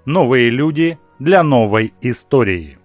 Новые люди для новой истории.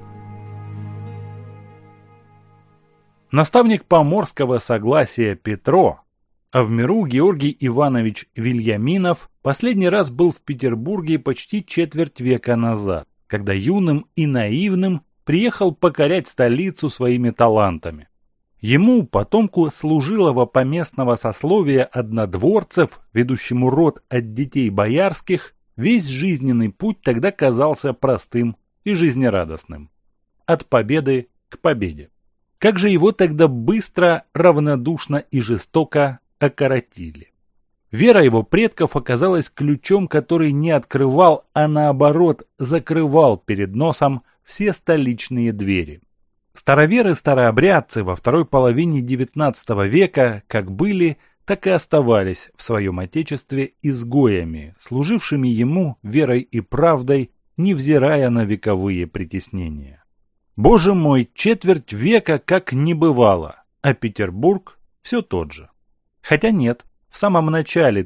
Наставник поморского согласия Петро, а в миру Георгий Иванович Вельяминов, последний раз был в Петербурге почти четверть века назад, когда юным и наивным приехал покорять столицу своими талантами. Ему, потомку служилого поместного сословия однодворцев, ведущему род от детей боярских, весь жизненный путь тогда казался простым и жизнерадостным. От победы к победе. Как же его тогда быстро, равнодушно и жестоко окоротили. Вера его предков оказалась ключом, который не открывал, а наоборот закрывал перед носом все столичные двери. Староверы-старообрядцы во второй половине XIX века как были, так и оставались в своем отечестве изгоями, служившими ему верой и правдой, невзирая на вековые притеснения. Боже мой, четверть века как не бывало, а Петербург все тот же. Хотя нет, в самом начале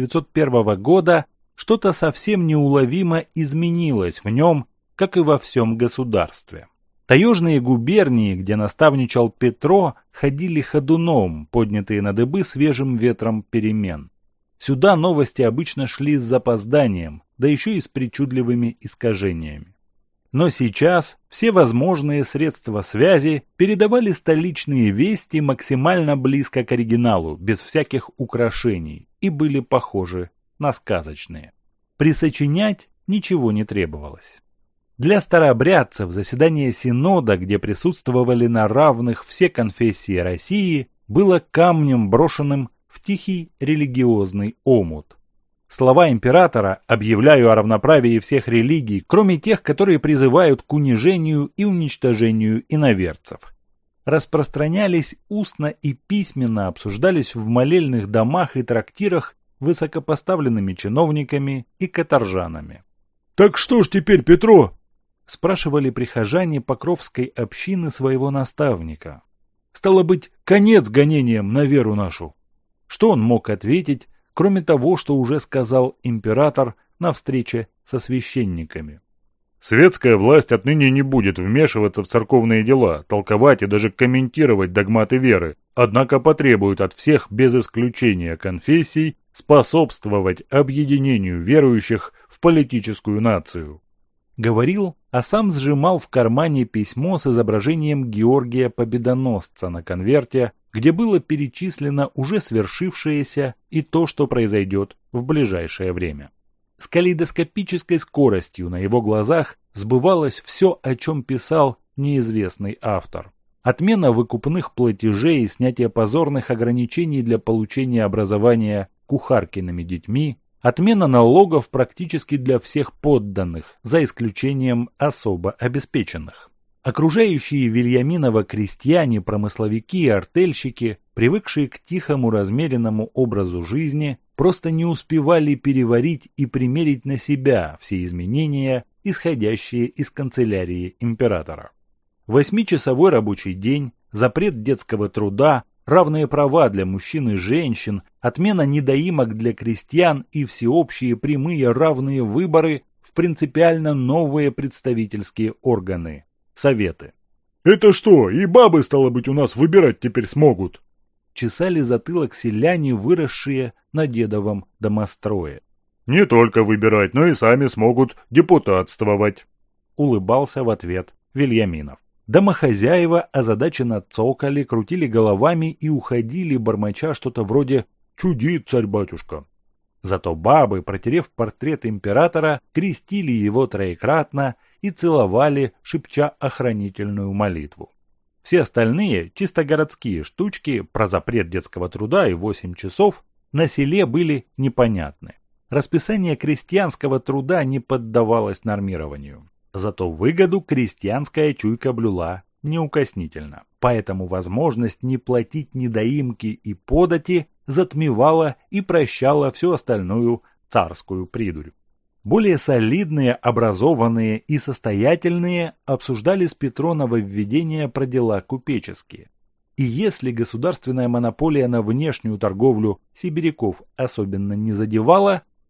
1901 года что-то совсем неуловимо изменилось в нем, как и во всем государстве. Таежные губернии, где наставничал Петро, ходили ходуном, поднятые на дыбы свежим ветром перемен. Сюда новости обычно шли с запозданием, да еще и с причудливыми искажениями. Но сейчас все возможные средства связи передавали столичные вести максимально близко к оригиналу, без всяких украшений, и были похожи на сказочные. Присочинять ничего не требовалось. Для старообрядцев заседание Синода, где присутствовали на равных все конфессии России, было камнем, брошенным в тихий религиозный омут. Слова императора «объявляю о равноправии всех религий, кроме тех, которые призывают к унижению и уничтожению иноверцев», распространялись устно и письменно, обсуждались в молельных домах и трактирах высокопоставленными чиновниками и каторжанами. «Так что ж теперь, Петро?» — спрашивали прихожане Покровской общины своего наставника. «Стало быть, конец гонениям на веру нашу». Что он мог ответить, кроме того, что уже сказал император на встрече со священниками? «Светская власть отныне не будет вмешиваться в церковные дела, толковать и даже комментировать догматы веры, однако потребует от всех без исключения конфессий способствовать объединению верующих в политическую нацию». Говорил, а сам сжимал в кармане письмо с изображением Георгия Победоносца на конверте, где было перечислено уже свершившееся и то, что произойдет в ближайшее время. С калейдоскопической скоростью на его глазах сбывалось все, о чем писал неизвестный автор. Отмена выкупных платежей и снятие позорных ограничений для получения образования кухаркиными детьми, отмена налогов практически для всех подданных, за исключением особо обеспеченных. Окружающие Вельяминова крестьяне, промысловики и артельщики, привыкшие к тихому размеренному образу жизни, просто не успевали переварить и примерить на себя все изменения, исходящие из канцелярии императора. 8-часовой рабочий день, запрет детского труда, равные права для мужчин и женщин, отмена недоимок для крестьян и всеобщие прямые равные выборы в принципиально новые представительские органы – советы. «Это что, и бабы, стало быть, у нас выбирать теперь смогут?» Чесали затылок селяне, выросшие на дедовом домострое. «Не только выбирать, но и сами смогут депутатствовать», — улыбался в ответ Вельяминов. Домохозяева озадаченно цокали, крутили головами и уходили, бормоча что-то вроде «чудит царь-батюшка». Зато бабы, протерев портрет императора, крестили его троекратно и целовали, шепча охранительную молитву. Все остальные, чисто городские штучки про запрет детского труда и 8 часов на селе были непонятны. Расписание крестьянского труда не поддавалось нормированию. Зато выгоду крестьянская чуйка блюла неукоснительно. Поэтому возможность не платить недоимки и подати затмевала и прощала всю остальную царскую придурь. Более солидные, образованные и состоятельные обсуждали с Петро нововведения про дела купеческие. И если государственная монополия на внешнюю торговлю сибиряков особенно не задевала,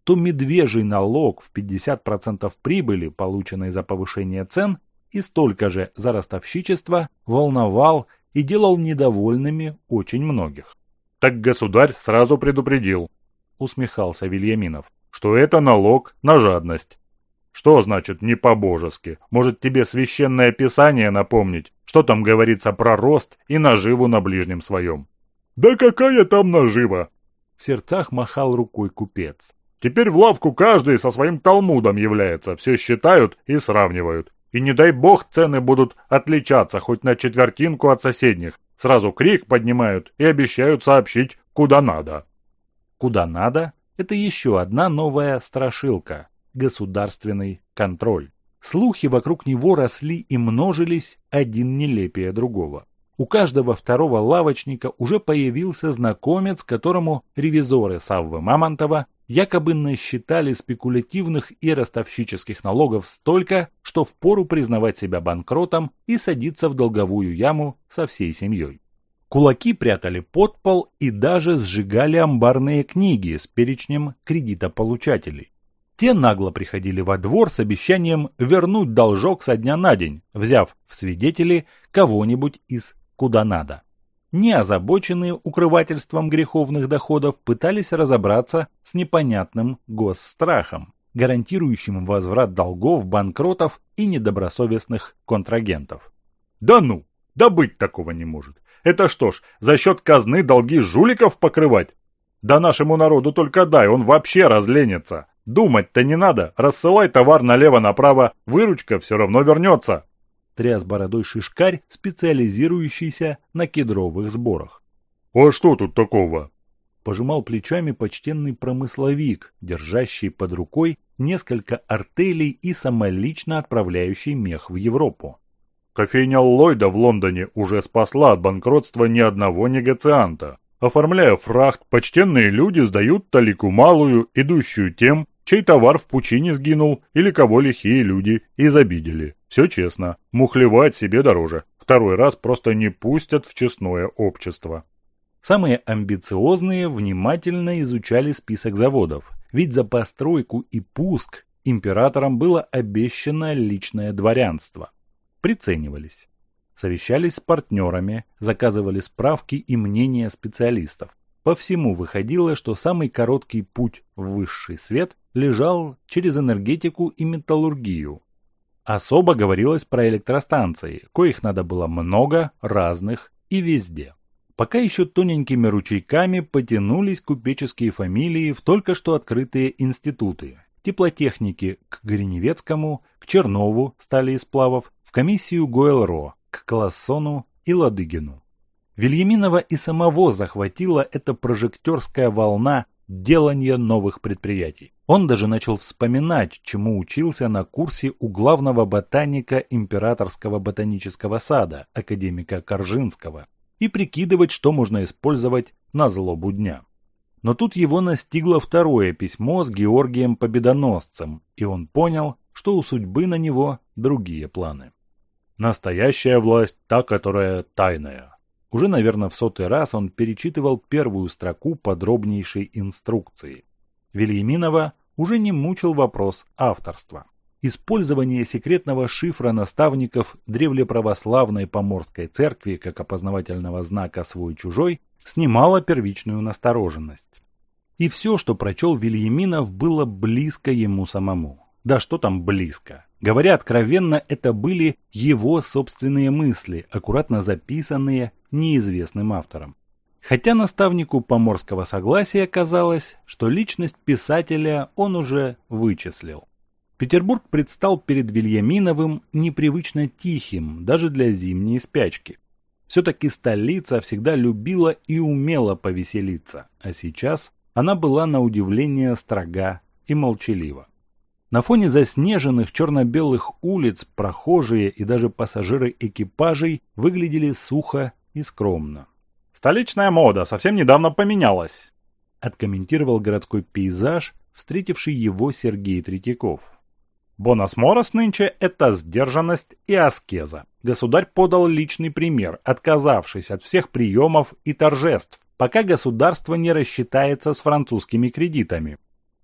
то медвежий налог в 50% прибыли, полученной за повышение цен, и столько же за ростовщичество, волновал и делал недовольными очень многих. «Так государь сразу предупредил», — усмехался Вильяминов, «что это налог на жадность». «Что значит не по-божески? Может, тебе священное писание напомнить? Что там говорится про рост и наживу на ближнем своем?» «Да какая там нажива?» В сердцах махал рукой купец. «Теперь в лавку каждый со своим талмудом является, все считают и сравнивают. И не дай бог цены будут отличаться хоть на четвертинку от соседних. Сразу крик поднимают и обещают сообщить, куда надо». Куда надо – это еще одна новая страшилка. Государственный контроль. Слухи вокруг него росли и множились, один нелепее другого. У каждого второго лавочника уже появился знакомец, которому ревизоры Саввы Мамонтова якобы насчитали спекулятивных и ростовщических налогов столько, что впору признавать себя банкротом и садиться в долговую яму со всей семьей. Кулаки прятали под пол и даже сжигали амбарные книги с перечнем кредитополучателей. Те нагло приходили во двор с обещанием вернуть должок со дня на день, взяв в свидетели кого-нибудь из куда надо. Неозабоченные укрывательством греховных доходов пытались разобраться с непонятным госстрахом, гарантирующим возврат долгов банкротов и недобросовестных контрагентов. «Да ну! Да быть такого не может! Это что ж, за счет казны долги жуликов покрывать? Да нашему народу только дай, он вообще разленится! Думать-то не надо, рассылай товар налево-направо, выручка все равно вернется!» Тряс бородой шишкарь, специализирующийся на кедровых сборах. «А что тут такого?» Пожимал плечами почтенный промысловик, держащий под рукой несколько артелей и самолично отправляющий мех в Европу. «Кофейня Ллойда в Лондоне уже спасла от банкротства ни одного негацианта. Оформляя фрахт, почтенные люди сдают талику малую, идущую тем, чей товар в пучине сгинул или кого лихие люди изобидели. Все честно. Мухлевать себе дороже. Второй раз просто не пустят в честное общество». Самые амбициозные внимательно изучали список заводов, ведь за постройку и пуск императорам было обещано личное дворянство. Приценивались. Совещались с партнерами, заказывали справки и мнения специалистов. По всему выходило, что самый короткий путь в высший свет лежал через энергетику и металлургию. Особо говорилось про электростанции, коих надо было много, разных и везде. Пока еще тоненькими ручейками потянулись купеческие фамилии в только что открытые институты. Теплотехники к Гриневецкому, к Чернову, стали из сплавов, в комиссию Гойл-Ро, к Классону и Ладыгину. Вильяминова и самого захватила эта прожекторская волна делания новых предприятий. Он даже начал вспоминать, чему учился на курсе у главного ботаника Императорского ботанического сада, академика Коржинского, и прикидывать, что можно использовать на злобу дня. Но тут его настигло второе письмо с Георгием Победоносцем, и он понял, что у судьбы на него другие планы. Настоящая власть – та, которая тайная. Уже, наверное, в 100-й раз он перечитывал первую строку подробнейшей инструкции. Вильяминова уже не мучил вопрос авторства. Использование секретного шифра наставников древлеправославной Поморской церкви как опознавательного знака «свой-чужой» снимало первичную настороженность. И все, что прочел Вильяминов, было близко ему самому. Да что там близко? Говоря откровенно, это были его собственные мысли, аккуратно записанные неизвестным автором. Хотя наставнику Поморского согласия казалось, что личность писателя он уже вычислил. Петербург предстал перед Вильяминовым непривычно тихим, даже для зимней спячки. Все-таки столица всегда любила и умела повеселиться, а сейчас она была на удивление строга и молчалива. На фоне заснеженных черно-белых улиц прохожие и даже пассажиры экипажей выглядели сухо и скромно. «Столичная мода совсем недавно поменялась», — откомментировал городской пейзаж, встретивший его Сергей Третьяков. «Бонус Морос нынче – это сдержанность и аскеза. Государь подал личный пример, отказавшись от всех приемов и торжеств, пока государство не рассчитается с французскими кредитами».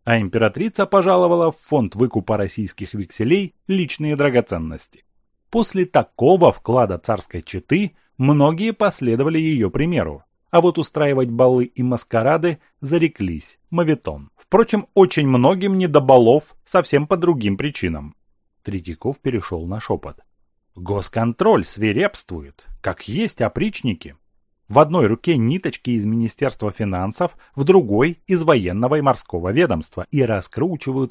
а императрица пожаловала в фонд выкупа российских векселей личные драгоценности. После такого вклада царской четы многие последовали ее примеру, а вот устраивать балы и маскарады зареклись, моветон. Впрочем, очень многим не до балов совсем по другим причинам. Третьяков перешел на шепот. Госконтроль свирепствует, как есть опричники. В одной руке ниточки из Министерства финансов, в другой из военного и морского ведомства. И раскручивают,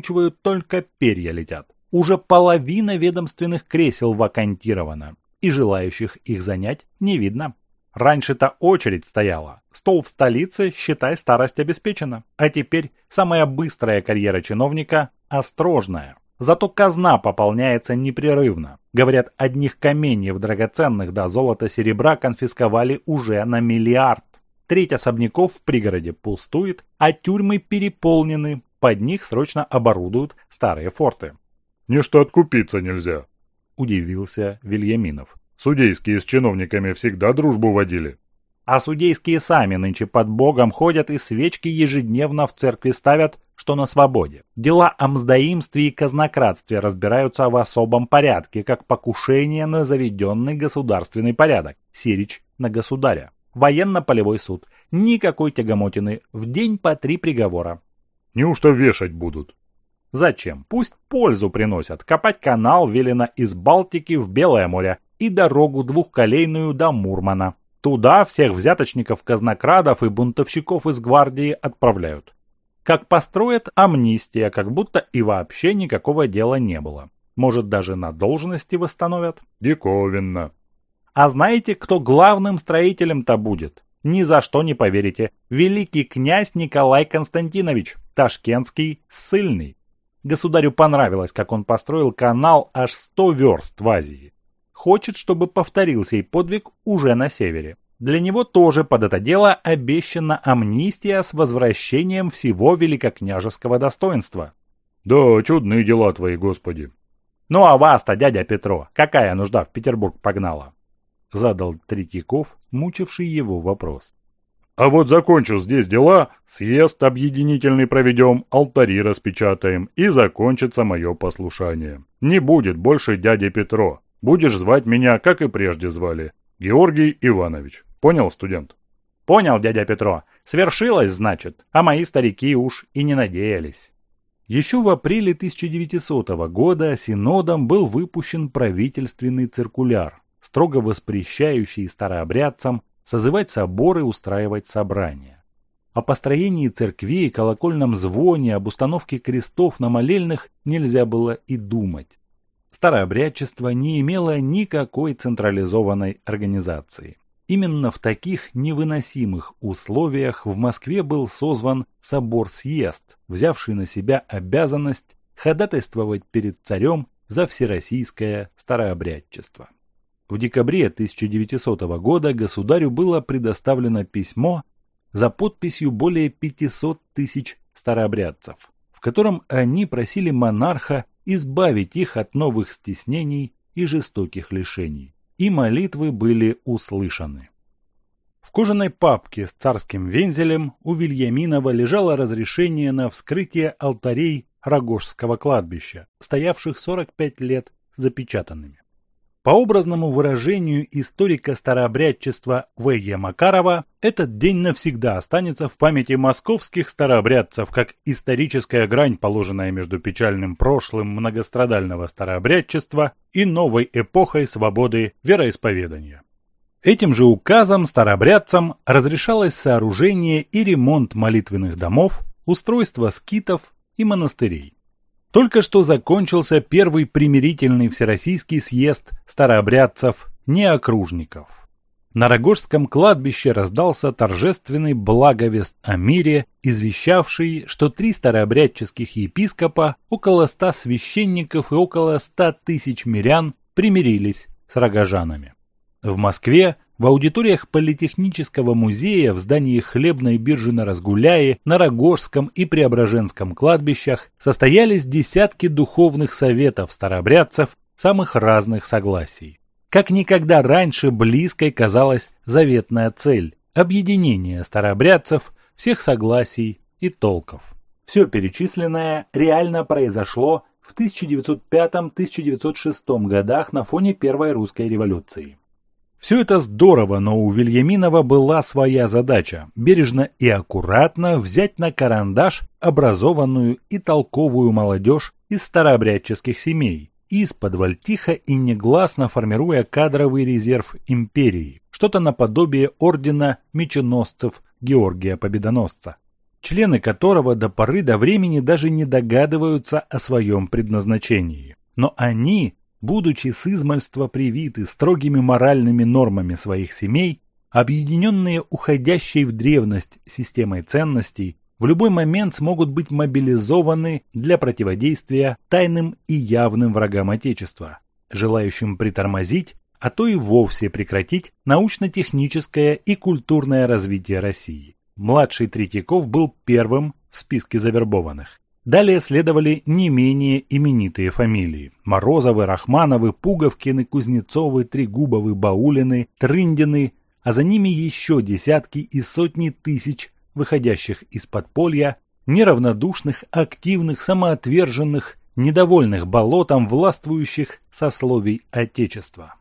только перья летят. Уже половина ведомственных кресел вакантирована, и желающих их занять не видно. Раньше-то очередь стояла. Стол в столице, считай, старость обеспечена. А теперь самая быстрая карьера чиновника – острожная. Зато казна пополняется непрерывно. Говорят, одних каменьев драгоценных до золота-серебра конфисковали уже на 1 миллиард. Треть особняков в пригороде пустует, а тюрьмы переполнены. Под них срочно оборудуют старые форты. «Ничто откупиться нельзя», – удивился Вильяминов. «Судейские с чиновниками всегда дружбу водили». А судейские сами нынче под Богом ходят и свечки ежедневно в церкви ставят, что на свободе. Дела о мздоимстве и казнократстве разбираются в особом порядке, как покушение на заведенный государственный порядок, сирич на государя. Военно-полевой суд. Никакой тягомотины. В день по 3 приговора. Неужто вешать будут? Зачем? Пусть пользу приносят. Копать канал велено из Балтики в Белое море и дорогу двухколейную до Мурмана. Туда всех взяточников, казнокрадов и бунтовщиков из гвардии отправляют. Как построят, амнистия, как будто и вообще никакого дела не было. Может, даже на должности восстановят? Диковинно. А знаете, кто главным строителем-то будет? Ни за что не поверите. Великий князь Николай Константинович, ташкентский ссыльный. Государю понравилось, как он построил канал аж 100 верст в Азии. Хочет, чтобы повторился и подвиг уже на севере. Для него тоже под это дело обещана амнистия с возвращением всего великокняжеского достоинства. Да, чудные дела твои, Господи. Ну а вас-то, дядя Петро, какая нужда в Петербург погнала? Задал Третьяков, мучивший его вопрос. А вот закончу здесь дела, съезд объединительный проведем, алтари распечатаем, и закончится мое послушание. Не будет больше дяди Петро. Будешь звать меня, как и прежде звали, Георгий Иванович. Понял, студент? Понял, дядя Петро. Свершилось, значит, а мои старики уж и не надеялись. Еще в апреле 1900 года Синодом был выпущен правительственный циркуляр, строго воспрещающий старообрядцам созывать соборы, устраивать собрания. О построении церквей, колокольном звоне, об установке крестов на молельных нельзя было и думать. Старообрядчество не имело никакой централизованной организации. Именно в таких невыносимых условиях в Москве был созван собор-съезд, взявший на себя обязанность ходатайствовать перед царем за всероссийское старообрядчество. В декабре 1900 года государю было предоставлено письмо за подписью более 500 тысяч старообрядцев, в котором они просили монарха избавить их от новых стеснений и жестоких лишений. И молитвы были услышаны. В кожаной папке с царским вензелем у Вильяминова лежало разрешение на вскрытие алтарей Рогожского кладбища, стоявших 45 лет запечатанными. По образному выражению историка старообрядчества В.Е. Макарова, этот день навсегда останется в памяти московских старообрядцев как историческая грань, положенная между печальным прошлым многострадального старообрядчества и новой эпохой свободы вероисповедания. Этим же указом старообрядцам разрешалось сооружение и ремонт молитвенных домов, устройство скитов и монастырей. Только что закончился первый примирительный всероссийский съезд старообрядцев-неокружников. На Рогожском кладбище раздался торжественный благовест о мире, извещавший, что 3 старообрядческих епископа, около 100 священников и около 100 тысяч мирян примирились с рогожанами. В Москве в аудиториях Политехнического музея, в здании Хлебной биржи на Разгуляе, на Рогожском и Преображенском кладбищах состоялись десятки духовных советов старообрядцев самых разных согласий. Как никогда раньше близкой казалась заветная цель – объединение старообрядцев всех согласий и толков. Все перечисленное реально произошло в 1905-1906 годах на фоне Первой русской революции. Все это здорово, но у Вельяминова была своя задача – бережно и аккуратно взять на карандаш образованную и толковую молодежь из старообрядческих семей, исподволь тихо и негласно формируя кадровый резерв империи, что-то наподобие ордена меченосцев Георгия Победоносца, члены которого до поры до времени даже не догадываются о своем предназначении. Но они, будучи с измальства привиты строгими моральными нормами своих семей, объединенные уходящей в древность системой ценностей, в любой момент смогут быть мобилизованы для противодействия тайным и явным врагам Отечества, желающим притормозить, а то и вовсе прекратить научно-техническое и культурное развитие России. Младший Третьяков был первым в списке завербованных. Далее следовали не менее именитые фамилии: Морозовы, Рахмановы, Пуговкины, Кузнецовы, Трегубовы, Баулины, Трындины, а за ними еще десятки и сотни тысяч выходящих из подполья, неравнодушных, активных, самоотверженных, недовольных болотом властвующих сословий Отечества.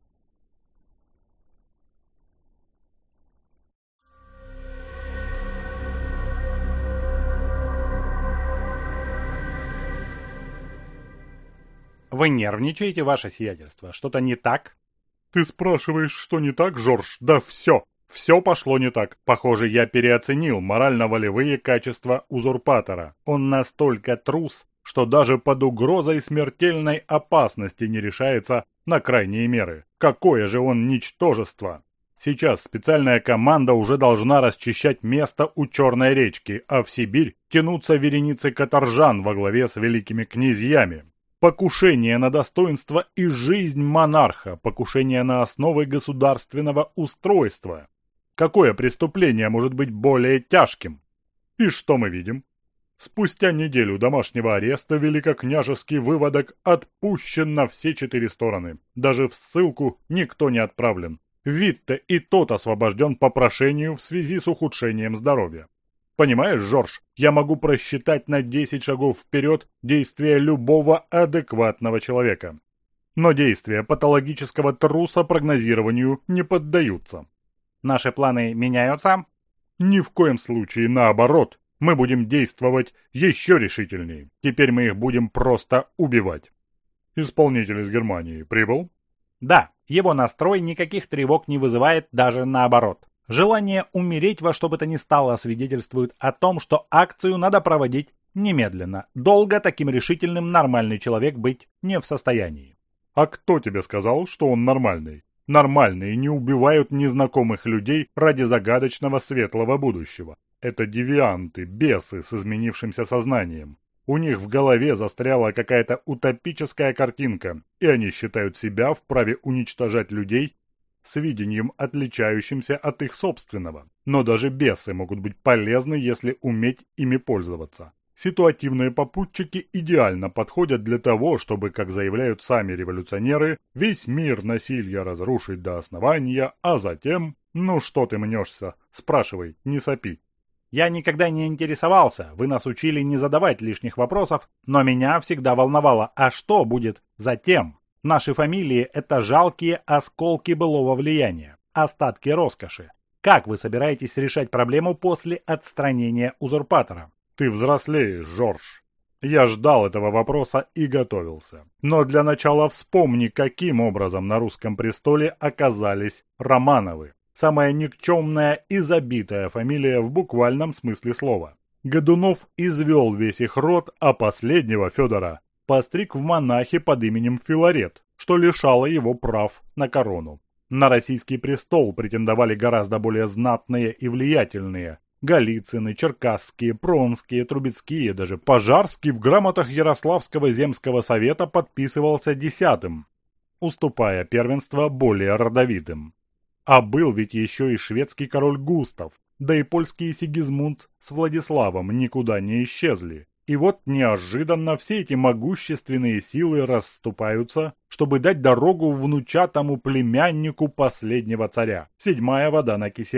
Вы нервничаете, ваше сиятельство? Что-то не так? Ты спрашиваешь, что не так, Жорж? Да все. Все пошло не так. Похоже, я переоценил морально-волевые качества узурпатора. Он настолько трус, что даже под угрозой смертельной опасности не решается на крайние меры. Какое же он ничтожество! Сейчас специальная команда уже должна расчищать место у Черной речки, а в Сибирь тянутся вереницы каторжан во главе с великими князьями. Покушение на достоинство и жизнь монарха, покушение на основы государственного устройства. Какое преступление может быть более тяжким? И что мы видим? Спустя неделю домашнего ареста великокняжеский выводок отпущен на все 4 стороны. Даже в ссылку никто не отправлен. Витте и тот освобожден по прошению в связи с ухудшением здоровья. Понимаешь, Жорж, я могу просчитать на 10 шагов вперед действия любого адекватного человека. Но действия патологического труса прогнозированию не поддаются. Наши планы меняются? Ни в коем случае, наоборот. Мы будем действовать еще решительнее. Теперь мы их будем просто убивать. Исполнитель из Германии прибыл? Да, его настрой никаких тревог не вызывает, даже наоборот. Желание умереть во что бы то ни стало свидетельствует о том, что акцию надо проводить немедленно. Долго таким решительным нормальный человек быть не в состоянии. А кто тебе сказал, что он нормальный? Нормальные не убивают незнакомых людей ради загадочного светлого будущего. Это девианты, бесы с изменившимся сознанием. У них в голове застряла какая-то утопическая картинка, и они считают себя вправе уничтожать людей с видением, отличающимся от их собственного. Но даже бесы могут быть полезны, если уметь ими пользоваться. Ситуативные попутчики идеально подходят для того, чтобы, как заявляют сами революционеры, весь мир насилья разрушить до основания, а затем... Ну что ты мнешься? Спрашивай, не сопи. Я никогда не интересовался, вы нас учили не задавать лишних вопросов, но меня всегда волновало, а что будет затем? Наши фамилии – это жалкие осколки былого влияния, остатки роскоши. Как вы собираетесь решать проблему после отстранения узурпатора? Ты взрослеешь, Жорж. Я ждал этого вопроса и готовился. Но для начала вспомни, каким образом на русском престоле оказались Романовы. Самая никчемная и забитая фамилия в буквальном смысле слова. Годунов извел весь их род, а последнего, Федора, постриг в монахи под именем Филарет, что лишало его прав на корону. На российский престол претендовали гораздо более знатные и влиятельные. Голицыны, Черкасские, Пронские, Трубецкие, даже Пожарский в грамотах Ярославского земского совета подписывался 10-м, уступая первенство более родовитым. А был ведь еще и шведский король Густав, да и польский Сигизмунд с Владиславом никуда не исчезли. И вот неожиданно все эти могущественные силы расступаются, чтобы дать дорогу внучатому племяннику последнего царя. 7-я вода на киселе.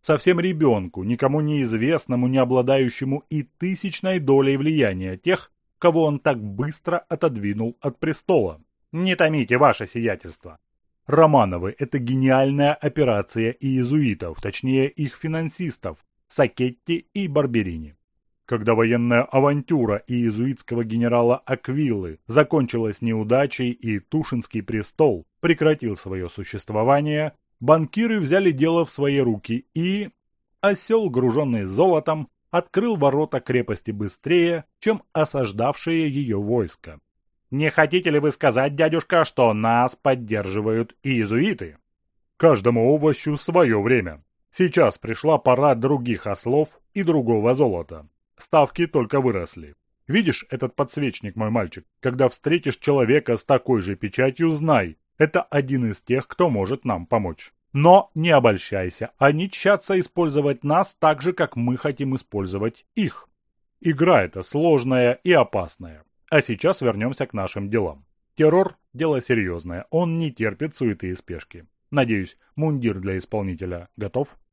Совсем ребенку, никому неизвестному, не обладающему и тысячной долей влияния тех, кого он так быстро отодвинул от престола. Не томите, ваше сиятельство. Романовы – это гениальная операция иезуитов, точнее их финансистов, Сакетти и Барберини. Когда военная авантюра иезуитского генерала Аквилы закончилась неудачей и Тушинский престол прекратил свое существование, банкиры взяли дело в свои руки и... Осел, груженный золотом, открыл ворота крепости быстрее, чем осаждавшее ее войско. Не хотите ли вы сказать, дядюшка, что нас поддерживают иезуиты? Каждому овощу свое время. Сейчас пришла пора других ослов и другого золота. Ставки только выросли. Видишь этот подсвечник, мой мальчик? Когда встретишь человека с такой же печатью, знай, это один из тех, кто может нам помочь. Но не обольщайся, они тщатся использовать нас так же, как мы хотим использовать их. Игра эта сложная и опасная. А сейчас вернемся к нашим делам. Террор – дело серьезное, он не терпит суеты и спешки. Надеюсь, мундир для исполнителя готов?